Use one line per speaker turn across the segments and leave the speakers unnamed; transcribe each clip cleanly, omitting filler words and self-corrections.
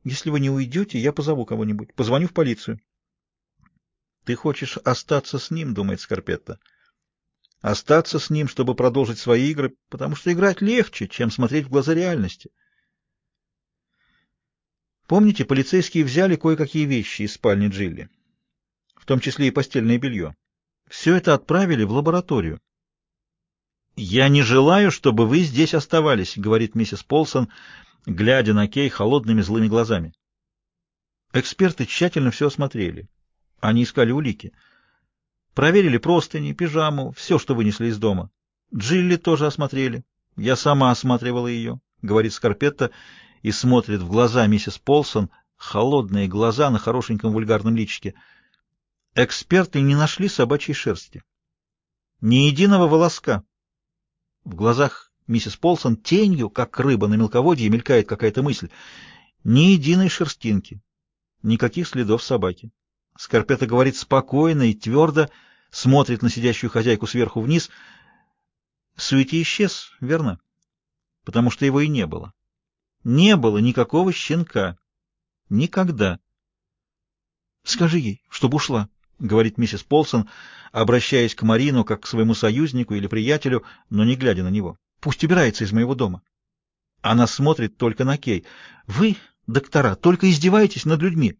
Если вы не уйдете, я позову кого-нибудь. Позвоню в полицию. Ты хочешь остаться с ним, думает Скарпетта. Остаться с ним, чтобы продолжить свои игры, потому что играть легче, чем смотреть в глаза реальности. Помните, полицейские взяли кое-какие вещи из спальни Джилли, в том числе и постельное белье. Все это отправили в лабораторию. «Я не желаю, чтобы вы здесь оставались», — говорит миссис Полсон, глядя на Кей холодными злыми глазами. Эксперты тщательно все осмотрели. Они искали улики. Проверили простыни, пижаму, все, что вынесли из дома. Джилли тоже осмотрели. Я сама осматривала ее, — говорит Скарпетта и смотрит в глаза миссис Полсон, холодные глаза на хорошеньком вульгарном личике. Эксперты не нашли собачьей шерсти. Ни единого волоска. В глазах миссис Полсон тенью, как рыба на мелководье, мелькает какая-то мысль. Ни единой шерстинки, никаких следов собаки. Скарпетта говорит спокойно и твердо, смотрит на сидящую хозяйку сверху вниз. Суети исчез, верно? Потому что его и не было. Не было никакого щенка. Никогда. Скажи ей, чтобы ушла, — говорит миссис Полсон, обращаясь к Марину как к своему союзнику или приятелю, но не глядя на него. Пусть убирается из моего дома. Она смотрит только на Кей. Вы, доктора, только издеваетесь над людьми.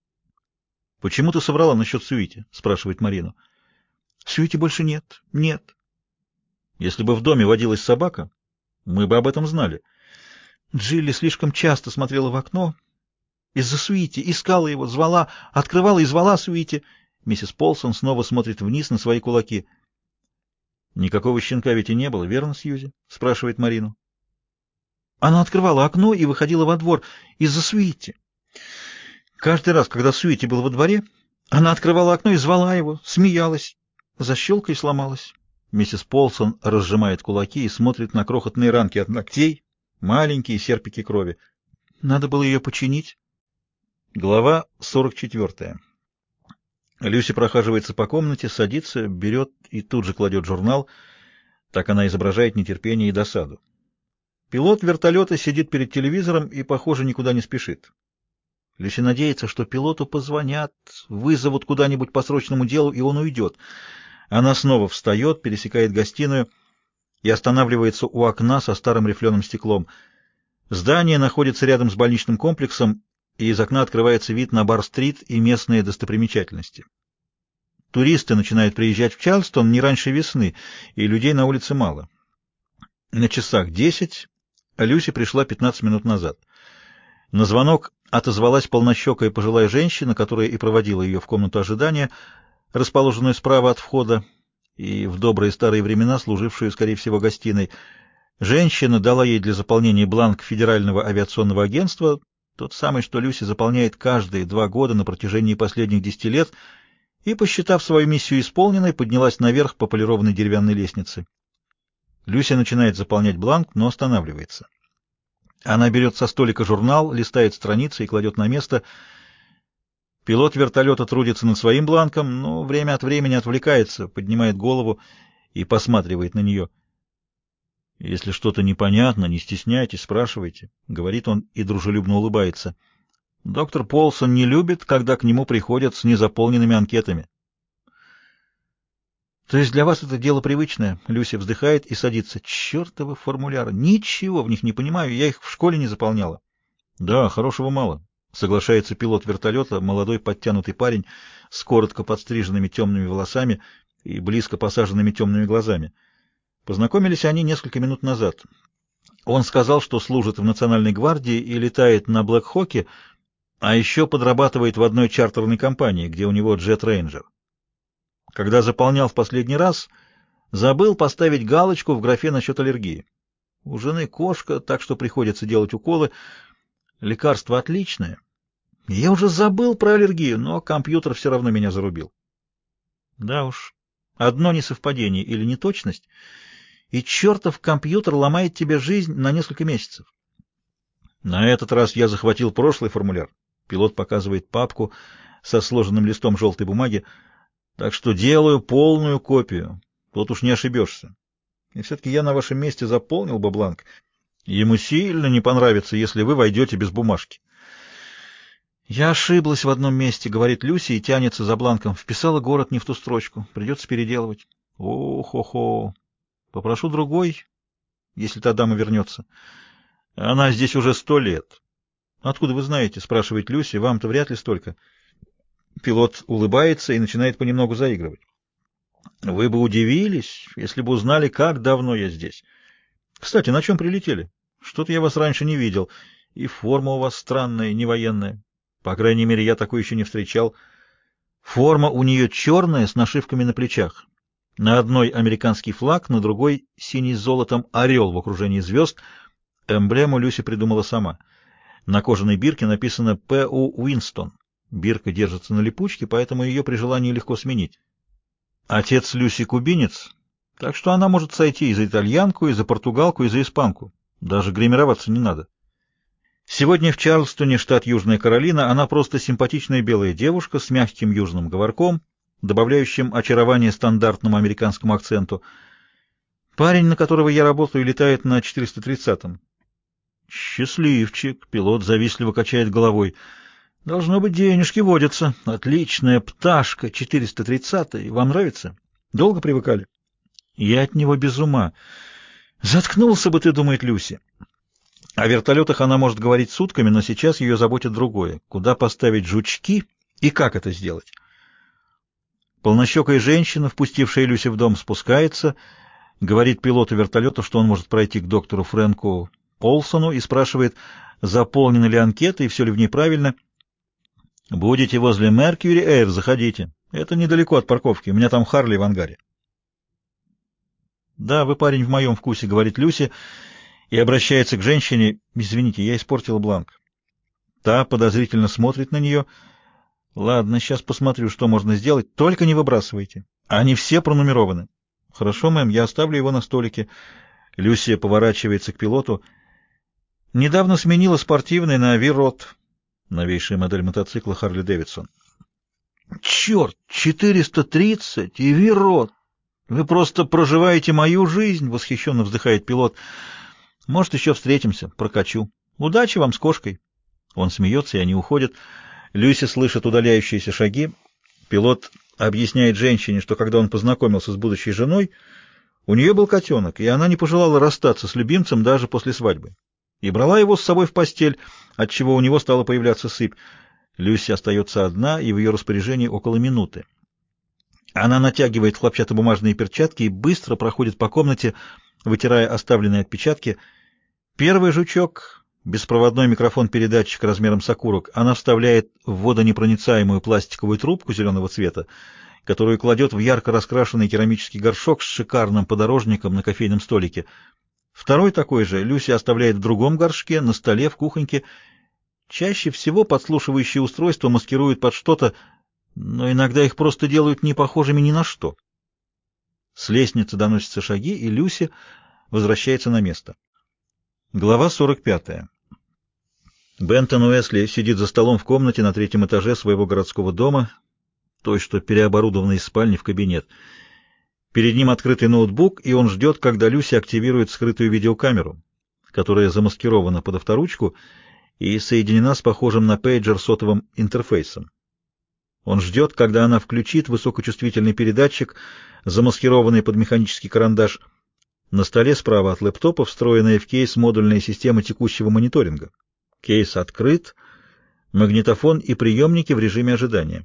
— Почему ты соврала насчет Сьюити? — спрашивает Марину. — Сьюити больше нет. Нет. Если бы в доме водилась собака, мы бы об этом знали. Джилли слишком часто смотрела в окно. Из-за Суити искала его, звала, открывала и звала Суити. Миссис Полсон снова смотрит вниз на свои кулаки. — Никакого щенка ведь и не было, верно, Сьюзи? — спрашивает Марину. Она открывала окно и выходила во двор из-за Суити. Каждый раз, когда Суити был во дворе, она открывала окно и звала его, смеялась. Защелка и сломалась. Миссис Полсон разжимает кулаки и смотрит на крохотные ранки от ногтей, маленькие серпики крови. Надо было ее починить. Глава 44. Люси прохаживается по комнате, садится, берет и тут же кладет журнал. Так она изображает нетерпение и досаду. Пилот вертолета сидит перед телевизором и, похоже, никуда не спешит. Люси надеется, что пилоту позвонят, вызовут куда-нибудь по срочному делу, и он уйдет. Она снова встает, пересекает гостиную и останавливается у окна со старым рифленым стеклом. Здание находится рядом с больничным комплексом, и из окна открывается вид на Бар-стрит и местные достопримечательности. Туристы начинают приезжать в Чарльстон не раньше весны, и людей на улице мало. На часах 10, а Люси пришла 15 минут назад. На звонок отозвалась полнощекая пожилая женщина, которая и проводила ее в комнату ожидания, расположенную справа от входа и в добрые старые времена служившую, скорее всего, гостиной. Женщина дала ей для заполнения бланк Федерального авиационного агентства, тот самый, что Люси заполняет каждые 2 года на протяжении последних 10 лет, и, посчитав свою миссию исполненной, поднялась наверх по полированной деревянной лестнице. Люси начинает заполнять бланк, но останавливается. Она берет со столика журнал, листает страницы и кладет на место. Пилот вертолета трудится над своим бланком, но время от времени отвлекается, поднимает голову и посматривает на нее. «Если что-то непонятно, не стесняйтесь, спрашивайте», — говорит он и дружелюбно улыбается. Доктор Полсон не любит, когда к нему приходят с незаполненными анкетами. То есть для вас это дело привычное? Люси вздыхает и садится. Чертовы формуляры! Ничего в них не понимаю, я их в школе не заполняла. Да, хорошего мало, соглашается пилот вертолета, молодой подтянутый парень с коротко подстриженными темными волосами и близко посаженными темными глазами. Познакомились они несколько минут назад. Он сказал, что служит в Национальной гвардии и летает на Блэк-Хоке, а еще подрабатывает в одной чартерной компании, где у него джет-рейнджер. Когда заполнял в последний раз, забыл поставить галочку в графе насчет аллергии. У жены кошка, так что приходится делать уколы. Лекарство отличное. Я уже забыл про аллергию, но компьютер все равно меня зарубил. Да уж, одно несовпадение или неточность, и чертов компьютер ломает тебе жизнь на несколько месяцев. На этот раз я захватил прошлый формуляр. Пилот показывает папку со сложенным листом желтой бумаги. Так что делаю полную копию. Тут уж не ошибешься. И все-таки я на вашем месте заполнил бы бланк. Ему сильно не понравится, если вы войдете без бумажки. «Я ошиблась в одном месте», — говорит Люси и тянется за бланком. «Вписала город не в ту строчку. Придется переделывать». «О-хо-хо. Попрошу другой, если та дама вернется. Она здесь уже 100 лет». «Откуда вы знаете?» — спрашивает Люси. «Вам-то вряд ли столько». Пилот улыбается и начинает понемногу заигрывать. «Вы бы удивились, если бы узнали, как давно я здесь. Кстати, на чем прилетели? Что-то я вас раньше не видел. И форма у вас странная, не военная. По крайней мере, я такой еще не встречал. Форма у нее черная, с нашивками на плечах. На одной американский флаг, на другой синий с золотом орел в окружении звезд. Эмблему Люси придумала сама. На кожаной бирке написано «П.У. Уинстон». Бирка держится на липучке, поэтому ее при желании легко сменить. Отец Люси кубинец, так что она может сойти и за итальянку, и за португалку, и за испанку. Даже гримироваться не надо. Сегодня в Чарльстоне, штат Южная Каролина, она просто симпатичная белая девушка с мягким южным говорком, добавляющим очарование стандартному американскому акценту. Парень, на которого я работаю, летает на 430-м. Счастливчик, пилот завистливо качает головой. Должно быть, денежки водятся. Отличная пташка, 430-й. Вам нравится? Долго привыкали? Я от него без ума. Заткнулся бы ты, думает Люси. О вертолетах она может говорить сутками, но сейчас ее заботит другое. Куда поставить жучки и как это сделать? Полнощекая женщина, впустившая Люси в дом, спускается, говорит пилоту вертолета, что он может пройти к доктору Фрэнку Олсону и спрашивает, заполнены ли анкеты и все ли в ней правильно. «Будете возле Mercury Air, заходите. Это недалеко от парковки. У меня там Харли в ангаре». «Да, вы парень в моем вкусе», — говорит Люси, и обращается к женщине. «Извините, я испортила бланк». Та подозрительно смотрит на нее. «Ладно, сейчас посмотрю, что можно сделать. Только не выбрасывайте. Они все пронумерованы». «Хорошо, мэм, я оставлю его на столике». Люси поворачивается к пилоту. «Недавно сменила спортивный на Ви-Рот». Новейшая модель мотоцикла Харли Дэвидсон. «Черт! 430 и Ви-Рот! Вы просто проживаете мою жизнь!» — восхищенно вздыхает пилот. «Может, еще встретимся, прокачу. Удачи вам с кошкой!» Он смеется, и они уходят. Люси слышит удаляющиеся шаги. Пилот объясняет женщине, что когда он познакомился с будущей женой, у нее был котенок, и она не пожелала расстаться с любимцем даже после свадьбы. И брала его с собой в постель, отчего у него стала появляться сыпь. Люси остается одна, и в ее распоряжении около минуты. Она натягивает хлопчатобумажные перчатки и быстро проходит по комнате, вытирая оставленные отпечатки. Первый жучок, беспроводной микрофон-передатчик размером с окурок, она вставляет в водонепроницаемую пластиковую трубку зеленого цвета, которую кладет в ярко раскрашенный керамический горшок с шикарным подорожником на кофейном столике. Второй такой же Люси оставляет в другом горшке, на столе, в кухоньке. Чаще всего подслушивающие устройства маскируют под что-то, но иногда их просто делают не похожими ни на что. С лестницы доносятся шаги, и Люси возвращается на место. Глава 45. Бентон Уэсли сидит за столом в комнате на 3-м этаже своего городского дома, той, что переоборудована из спальни в кабинет. Перед ним открытый ноутбук, и он ждет, когда Люси активирует скрытую видеокамеру, которая замаскирована под авторучку и соединена с похожим на пейджер сотовым интерфейсом. Он ждет, когда она включит высокочувствительный передатчик, замаскированный под механический карандаш. На столе справа от лэптопа встроенная в кейс модульная система текущего мониторинга. Кейс открыт, магнитофон и приемники в режиме ожидания.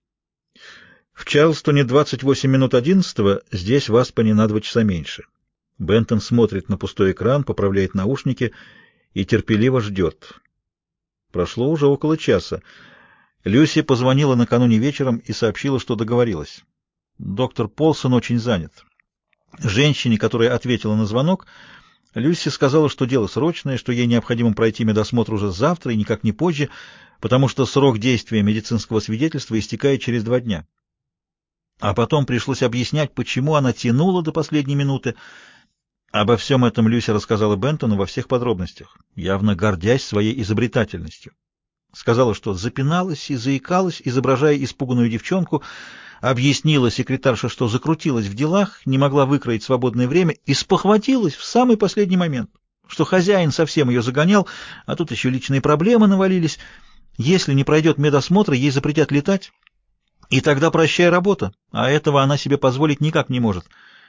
В Чарльстоне 28 минут 11-го, здесь в Аспене на 2 часа меньше. Бентон смотрит на пустой экран, поправляет наушники и терпеливо ждет. Прошло уже около часа. Люси позвонила накануне вечером и сообщила, что договорилась. Доктор Полсон очень занят. Женщине, которая ответила на звонок, Люси сказала, что дело срочное, что ей необходимо пройти медосмотр уже завтра и никак не позже, потому что срок действия медицинского свидетельства истекает через 2 дня. А потом пришлось объяснять, почему она тянула до последней минуты. Обо всем этом Люси рассказала Бентону во всех подробностях, явно гордясь своей изобретательностью. Сказала, что запиналась и заикалась, изображая испуганную девчонку, объяснила секретарше, что закрутилась в делах, не могла выкроить свободное время и спохватилась в самый последний момент, что хозяин совсем ее загонял, а тут еще личные проблемы навалились, Если не пройдет медосмотра, ей запретят летать, и тогда прощай работа, а этого она себе позволить никак не может.